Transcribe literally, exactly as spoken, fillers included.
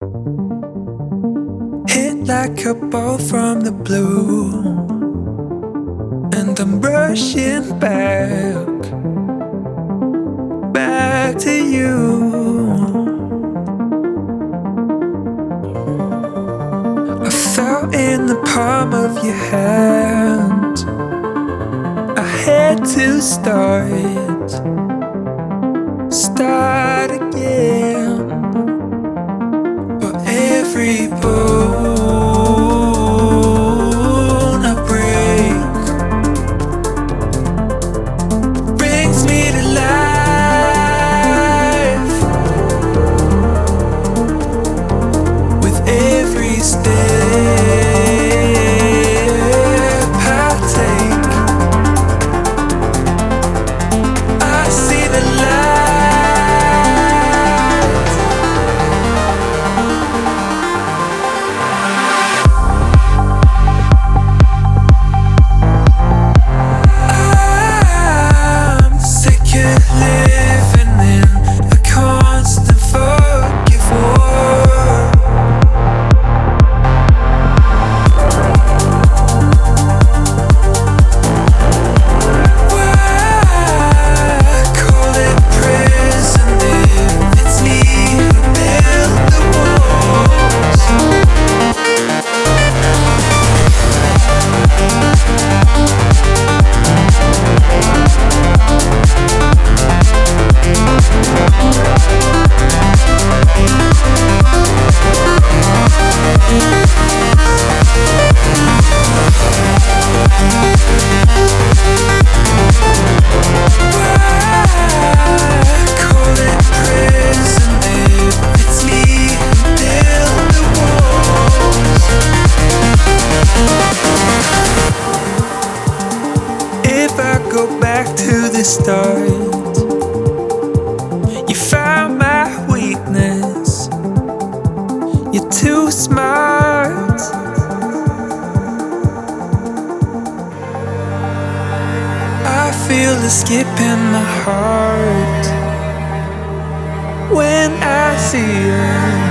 Hit like a ball from the blue, and I'm rushing back, back to you. I fell in the palm of your hand. I had to start, start again. But every bone I break brings me to life. With every step I take, I see the light. Go back to the start. You found my weakness. You're too smart. I feel the skip in my heart when I see you.